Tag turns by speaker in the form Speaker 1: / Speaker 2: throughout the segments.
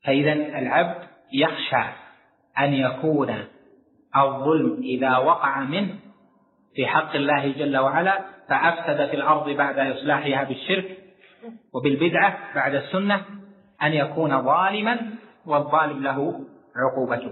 Speaker 1: فإذا العبد يخشى أن يكون الظلم إذا وقع منه في حق الله جل وعلا فأفسد في الأرض بعد إصلاحها بالشرك وبالبدعة بعد السنة، أن يكون ظالما والظالم له عقوبته.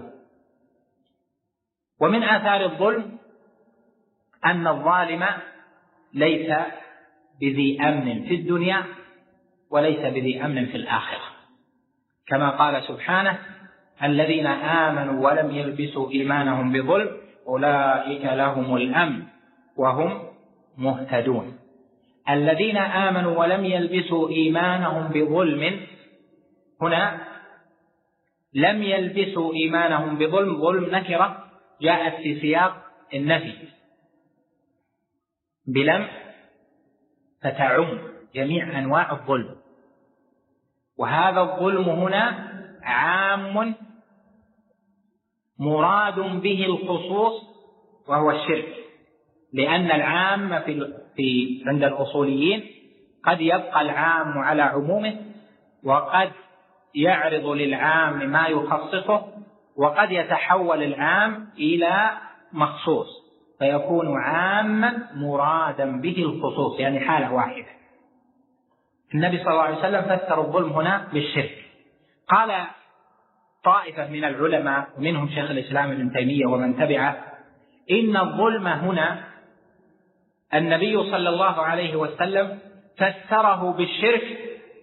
Speaker 1: ومن آثار الظلم أن الظالم ليس بذي أمن في الدنيا وليس بذي أمن في الآخرة، كما قال سبحانه: الذين آمنوا ولم يلبسوا إيمانهم بظلم أولئك لهم الأمن وهم مهتدون. الذين آمنوا ولم يلبسوا إيمانهم بظلم، هنا لم يلبسوا إيمانهم بظلم، ظلم نكرة جاءت في سياق النفي بلم فتعم جميع أنواع الظلم، وهذا الظلم هنا عام مراد به الخصوص وهو الشرك، لأن العام عند الأصوليين قد يبقى العام على عمومه، وقد يعرض للعام ما يخصصه، وقد يتحول العام إلى مخصوص فيكون عاما مرادا به الخصوص، يعني حالة واحدة. النبي صلى الله عليه وسلم فسر الظلم هنا بالشرك. قال طائفة من العلماء ومنهم شيخ الإسلام ابن تيمية ومن تبعه: إن الظلم هنا النبي صلى الله عليه وسلم فسره بالشرك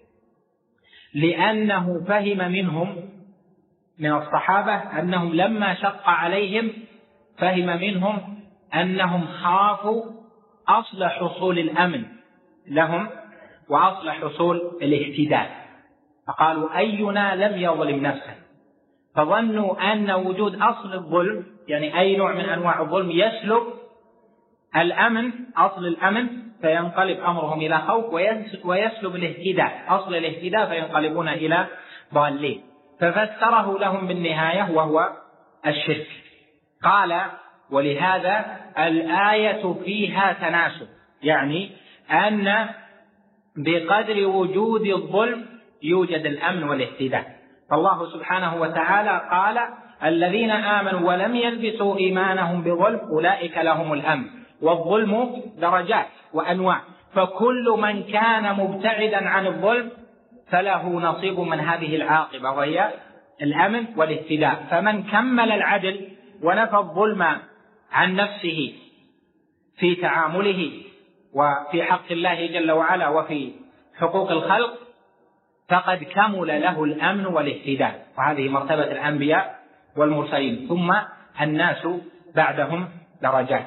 Speaker 1: لأنه فهم منهم من الصحابة أنهم لما شق عليهم فهم منهم أنهم خافوا أصل حصول الأمن لهم وأصل حصول الاهتداء، فقالوا أينا لم يظلم نفسه، فظنوا أن وجود أصل الظلم يعني أي نوع من أنواع الظلم يسلب الأمن، أصل الأمن، فينقلب أمرهم إلى خوف، ويسلب الاهتداء، أصل الاهتداء، فينقلبون إلى ضالين، ففسره لهم بالنهاية وهو الشرك. قال: ولهذا الآية فيها تناسب، يعني أن بقدر وجود الظلم يوجد الأمن والاهتداء. فالله سبحانه وتعالى قال: الذين آمنوا ولم يلبسوا إيمانهم بظلم أولئك لهم الأمن. والظلم درجات وأنواع، فكل من كان مبتعدا عن الظلم فله نصيب من هذه العاقبة وهي الأمن والاهتداء. فمن كمل العدل ونفى الظلم عن نفسه في تعامله وفي حق الله جل وعلا وفي حقوق الخلق فقد كمل له الأمن والاهتداء، وهذه مرتبة الأنبياء والمرسلين، ثم الناس بعدهم درجات.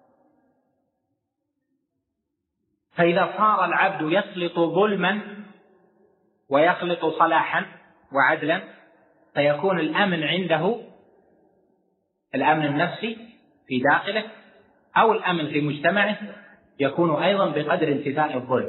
Speaker 1: فإذا صار العبد يخلط ظلما ويخلط صلاحا وعدلا فيكون الأمن عنده الأمن النفسي في داخله أو الأمن في مجتمعه يكون أيضا بقدر انتفاء الظلم.